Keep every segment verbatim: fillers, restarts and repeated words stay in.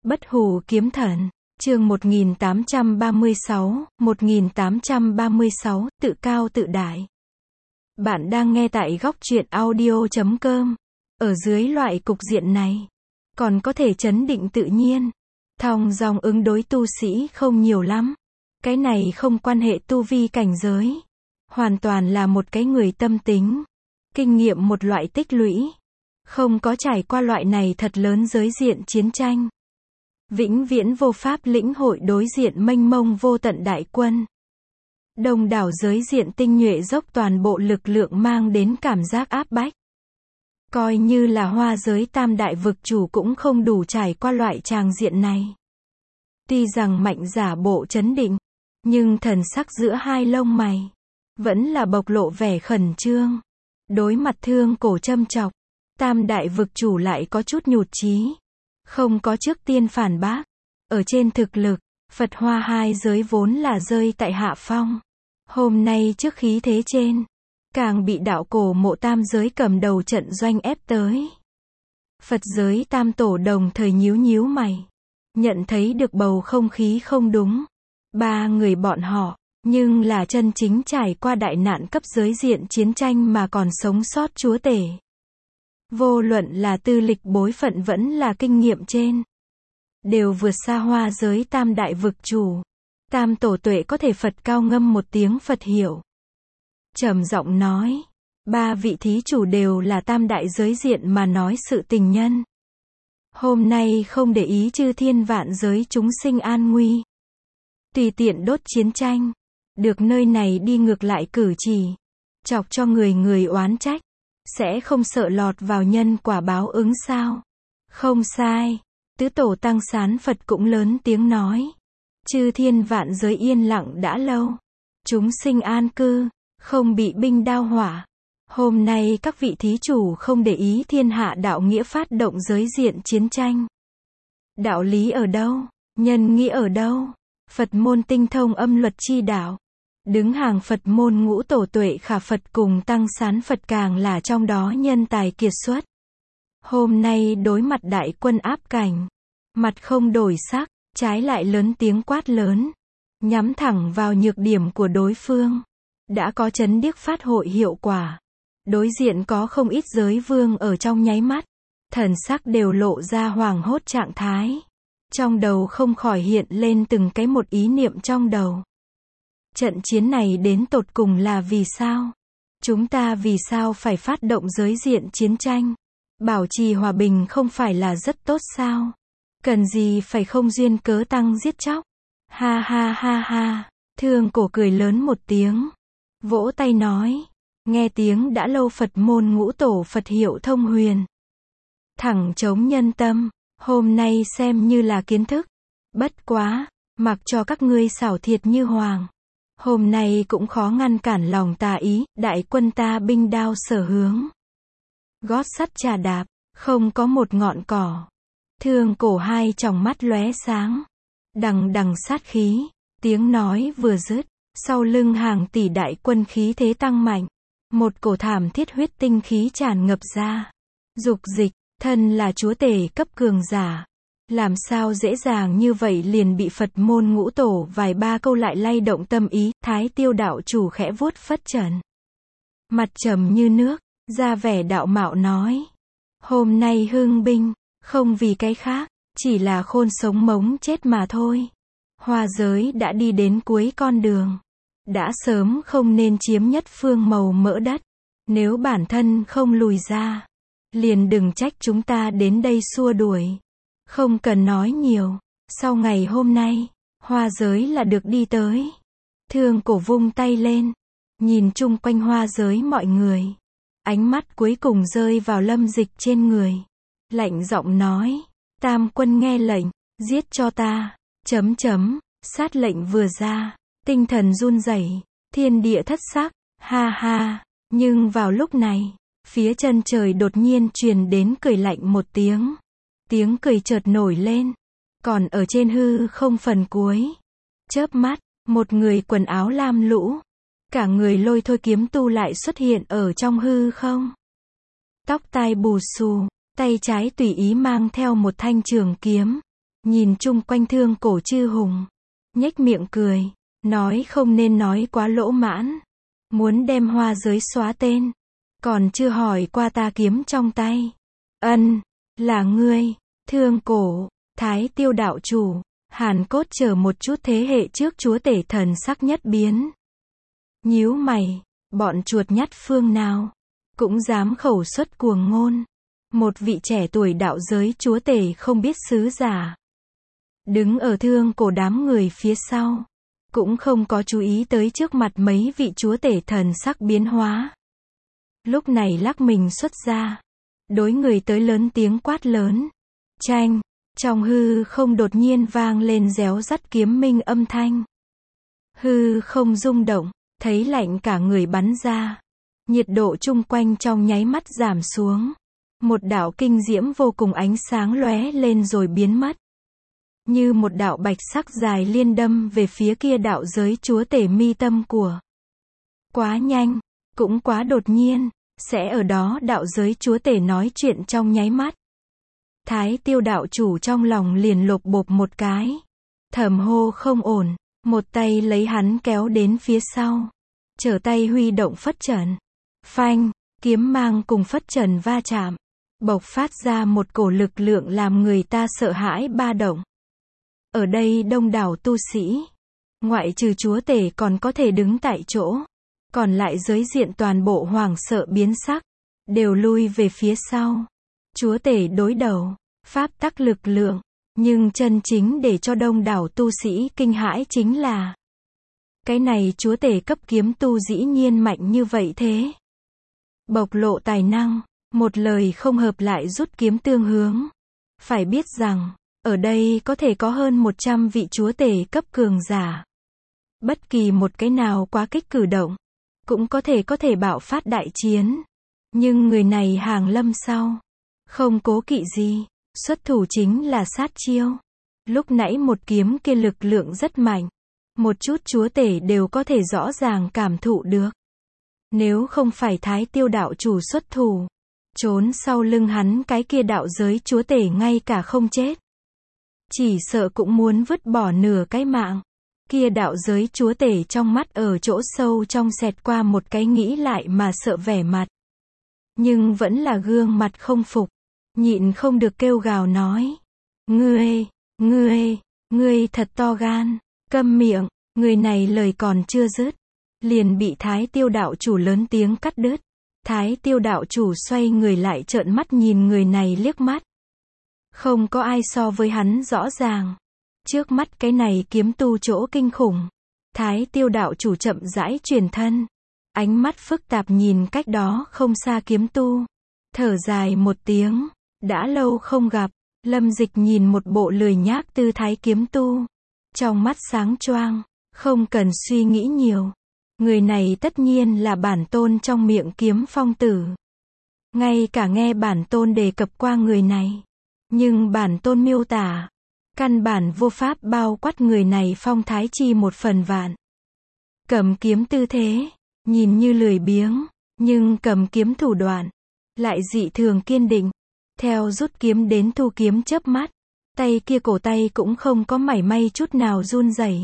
Bất hủ kiếm thần, chương một nghìn tám trăm ba mươi sáu, một nghìn tám trăm ba mươi sáu, tự cao tự đại. Bạn đang nghe tại góc truyện audio chấm com. Ở dưới loại cục diện này, còn có thể trấn định tự nhiên, thong dong ứng đối tu sĩ không nhiều lắm. Cái này không quan hệ tu vi cảnh giới, hoàn toàn là một cái người tâm tính, kinh nghiệm một loại tích lũy, không có trải qua loại này thật lớn giới diện chiến tranh, vĩnh viễn vô pháp lĩnh hội đối diện mênh mông vô tận đại quân. Đông đảo giới diện tinh nhuệ dốc toàn bộ lực lượng mang đến cảm giác áp bách. Coi như là hoa giới tam đại vực chủ cũng không đủ trải qua loại tràng diện này. Tuy rằng mạnh giả bộ trấn định, nhưng thần sắc giữa hai lông mày vẫn là bộc lộ vẻ khẩn trương. Đối mặt Thương Cổ châm chọc, tam đại vực chủ lại có chút nhụt chí, không có trước tiên phản bác. Ở trên thực lực, Phật Hoa hai giới vốn là rơi tại hạ phong. Hôm nay trước khí thế trên, càng bị đạo cổ mộ tam giới cầm đầu trận doanh ép tới. Phật giới tam tổ đồng thời nhíu nhíu mày, nhận thấy được bầu không khí không đúng. Ba người bọn họ, nhưng là chân chính trải qua đại nạn cấp giới diện chiến tranh mà còn sống sót chúa tể. Vô luận là tư lịch bối phận vẫn là kinh nghiệm trên, đều vượt xa hoa giới tam đại vực chủ. Tam tổ tuệ có thể Phật cao ngâm một tiếng Phật hiệu, trầm giọng nói, ba vị thí chủ đều là tam đại giới diện mà nói sự tình nhân. Hôm nay không để ý chư thiên vạn giới chúng sinh an nguy, tùy tiện đốt chiến tranh, được nơi này đi ngược lại cử chỉ, chọc cho người người oán trách, sẽ không sợ lọt vào nhân quả báo ứng sao? Không sai. Tứ tổ tăng sán Phật cũng lớn tiếng nói, chư thiên vạn giới yên lặng đã lâu, chúng sinh an cư, không bị binh đao hỏa. Hôm nay các vị thí chủ không để ý thiên hạ đạo nghĩa phát động giới diện chiến tranh. Đạo lý ở đâu? Nhân nghĩa ở đâu? Phật môn tinh thông âm luật chi đạo, đứng hàng Phật môn ngũ tổ tuệ khả Phật cùng tăng sán Phật càng là trong đó nhân tài kiệt xuất. Hôm nay đối mặt đại quân áp cảnh, mặt không đổi sắc, trái lại lớn tiếng quát lớn, nhắm thẳng vào nhược điểm của đối phương. Đã có chấn điếc phát hội hiệu quả. Đối diện có không ít giới vương ở trong nháy mắt, thần sắc đều lộ ra hoảng hốt trạng thái. Trong đầu không khỏi hiện lên từng cái một ý niệm trong đầu. Trận chiến này đến tột cùng là vì sao? Chúng ta vì sao phải phát động giới diện chiến tranh? Bảo trì hòa bình không phải là rất tốt sao? Cần gì phải không duyên cớ tăng giết chóc? Ha ha ha ha, Thương Cổ cười lớn một tiếng, vỗ tay nói, nghe tiếng đã lâu Phật môn ngũ tổ Phật hiệu thông huyền, thẳng chống nhân tâm, hôm nay xem như là kiến thức. Bất quá, mặc cho các ngươi xảo thiệt như hoàng, hôm nay cũng khó ngăn cản lòng tà ý, đại quân ta binh đao sở hướng, gót sắt trà đạp, không có một ngọn cỏ. Thương Cổ hai tròng mắt lóe sáng, đằng đằng sát khí, tiếng nói vừa dứt, sau lưng hàng tỷ đại quân khí thế tăng mạnh, một cổ thảm thiết huyết tinh khí tràn ngập ra. Dục dịch, thân là chúa tể cấp cường giả, làm sao dễ dàng như vậy liền bị Phật môn ngũ tổ vài ba câu lại lay động tâm ý. Thái Tiêu đạo chủ khẽ vuốt phất trần, mặt trầm như nước, ra vẻ đạo mạo nói, hôm nay hưng binh, không vì cái khác, chỉ là khôn sống mống chết mà thôi. Hoa giới đã đi đến cuối con đường, đã sớm không nên chiếm nhất phương màu mỡ đất. Nếu bản thân không lùi ra, liền đừng trách chúng ta đến đây xua đuổi. Không cần nói nhiều, sau ngày hôm nay, hoa giới là được đi tới. Thương Cổ vung tay lên, nhìn chung quanh hoa giới mọi người, ánh mắt cuối cùng rơi vào Lâm Dịch trên người, lạnh giọng nói, tam quân nghe lệnh, giết cho ta, chấm chấm, sát lệnh vừa ra, tinh thần run rẩy, thiên địa thất sắc, ha ha. Nhưng vào lúc này, phía chân trời đột nhiên truyền đến cười lạnh một tiếng, tiếng cười chợt nổi lên, còn ở trên hư không phần cuối, chớp mắt, một người quần áo lam lũ, cả người lôi thôi kiếm tu lại xuất hiện ở trong hư không, tóc tai bù xù, tay trái tùy ý mang theo một thanh trường kiếm, nhìn chung quanh Thương Cổ chư hùng, nhếch miệng cười, nói không nên nói quá lỗ mãn, muốn đem hoa giới xóa tên, còn chưa hỏi qua ta kiếm trong tay. Ân, là ngươi, Thương Cổ, Thái Tiêu đạo chủ, Hàn Cốt chờ một chút thế hệ trước chúa tể thần sắc nhất biến. Nhíu mày, bọn chuột nhắt phương nào, cũng dám khẩu xuất cuồng ngôn. Một vị trẻ tuổi đạo giới chúa tể không biết sứ giả. Đứng ở Thương Cổ đám người phía sau, cũng không có chú ý tới trước mặt mấy vị chúa tể thần sắc biến hóa. Lúc này lắc mình xuất ra, đối người tới lớn tiếng quát lớn. Tranh, trong hư không đột nhiên vang lên réo rắt kiếm minh âm thanh. Hư không rung động, thấy lạnh cả người bắn ra. Nhiệt độ chung quanh trong nháy mắt giảm xuống. Một đạo kinh diễm vô cùng ánh sáng lóe lên rồi biến mất. Như một đạo bạch sắc dài liên đâm về phía kia đạo giới chúa tể mi tâm của. Quá nhanh, cũng quá đột nhiên, sẽ ở đó đạo giới chúa tể nói chuyện trong nháy mắt. Thái Tiêu đạo chủ trong lòng liền lột bột một cái. Thầm hô không ổn, một tay lấy hắn kéo đến phía sau. Trở tay huy động phất trần. Phanh, kiếm mang cùng phất trần va chạm. Bộc phát ra một cổ lực lượng làm người ta sợ hãi ba động. Ở đây đông đảo tu sĩ, ngoại trừ chúa tể còn có thể đứng tại chỗ. Còn lại giới diện toàn bộ hoảng sợ biến sắc, đều lui về phía sau. Chúa tể đối đầu, pháp tắc lực lượng, nhưng chân chính để cho đông đảo tu sĩ kinh hãi chính là cái này chúa tể cấp kiếm tu dĩ nhiên mạnh như vậy thế. Bộc lộ tài năng, một lời không hợp lại rút kiếm tương hướng. Phải biết rằng, ở đây có thể có hơn một trăm vị chúa tể cấp cường giả. Bất kỳ một cái nào quá kích cử động, cũng có thể có thể bạo phát đại chiến. Nhưng người này hàng lâm sau, không cố kỵ gì, xuất thủ chính là sát chiêu. Lúc nãy một kiếm kia lực lượng rất mạnh, một chút chúa tể đều có thể rõ ràng cảm thụ được. Nếu không phải Thái Tiêu đạo chủ xuất thủ, trốn sau lưng hắn cái kia đạo giới chúa tể ngay cả không chết, chỉ sợ cũng muốn vứt bỏ nửa cái mạng. Kia đạo giới chúa tể trong mắt ở chỗ sâu trong xẹt qua một cái nghĩ lại mà sợ vẻ mặt. Nhưng vẫn là gương mặt không phục, nhịn không được kêu gào nói. Ngươi, ngươi, ngươi thật to gan, câm miệng, người này lời còn chưa dứt. Liền bị Thái Tiêu đạo chủ lớn tiếng cắt đứt. Thái Tiêu đạo chủ xoay người lại trợn mắt nhìn người này liếc mắt. Không có ai so với hắn rõ ràng. Trước mắt cái này kiếm tu chỗ kinh khủng. Thái Tiêu đạo chủ chậm rãi chuyển thân. Ánh mắt phức tạp nhìn cách đó không xa kiếm tu. Thở dài một tiếng. Đã lâu không gặp. Lâm Dịch nhìn một bộ lười nhác tư thái kiếm tu. Trong mắt sáng choang. Không cần suy nghĩ nhiều. Người này tất nhiên là bản tôn trong miệng Kiếm Phong tử. Ngay cả nghe bản tôn đề cập qua người này. Nhưng bản tôn miêu tả. Căn bản vô pháp bao quát người này phong thái chi một phần vạn. Cầm kiếm tư thế, nhìn như lười biếng, nhưng cầm kiếm thủ đoạn, lại dị thường kiên định. Theo rút kiếm đến thu kiếm chớp mắt, tay kia cổ tay cũng không có mảy may chút nào run rẩy.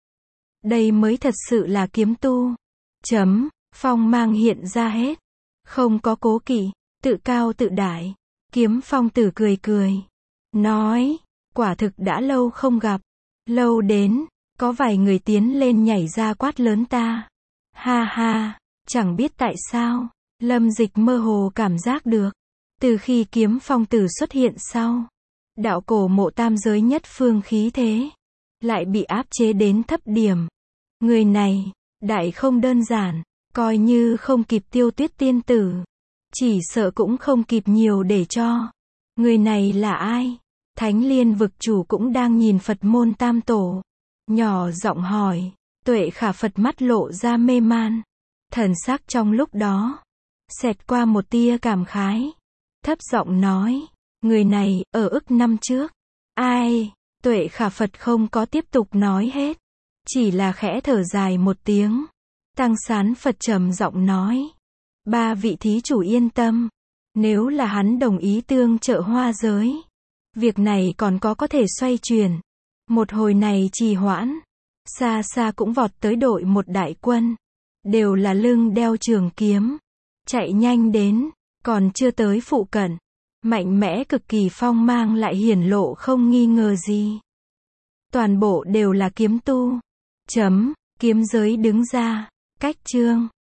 Đây mới thật sự là kiếm tu. Chấm, phong mang hiện ra hết. Không có cố kỵ, tự cao tự đại. Kiếm Phong tử cười cười. Nói, quả thực đã lâu không gặp. Lâu đến, có vài người tiến lên nhảy ra quát lớn ta. Ha ha, chẳng biết tại sao, Lâm Dịch mơ hồ cảm giác được. Từ khi Kiếm Phong tử xuất hiện sau, đạo cổ mộ tam giới nhất phương khí thế, lại bị áp chế đến thấp điểm. Người này, đại không đơn giản, coi như không kịp Tiêu Tuyết tiên tử. Chỉ sợ cũng không kịp nhiều để cho. Người này là ai? Thánh Liên vực chủ cũng đang nhìn Phật môn tam tổ. Nhỏ giọng hỏi. Tuệ Khả Phật mắt lộ ra mê man. Thần sắc trong lúc đó, xẹt qua một tia cảm khái. Thấp giọng nói. Người này, ở ức năm trước. Ai? Tuệ Khả Phật không có tiếp tục nói hết. Chỉ là khẽ thở dài một tiếng. Tăng Sán Phật trầm giọng nói. Ba vị thí chủ yên tâm. Nếu là hắn đồng ý tương trợ hoa giới, Việc này còn có có thể xoay chuyển. Một hồi này trì hoãn. Xa xa cũng vọt tới đội một đại quân. Đều là lưng đeo trường kiếm. Chạy nhanh đến. Còn chưa tới phụ cận. Mạnh mẽ cực kỳ phong mang lại hiển lộ không nghi ngờ gì. Toàn bộ đều là kiếm tu. Chấm, kiếm giới đứng ra. Cách chương.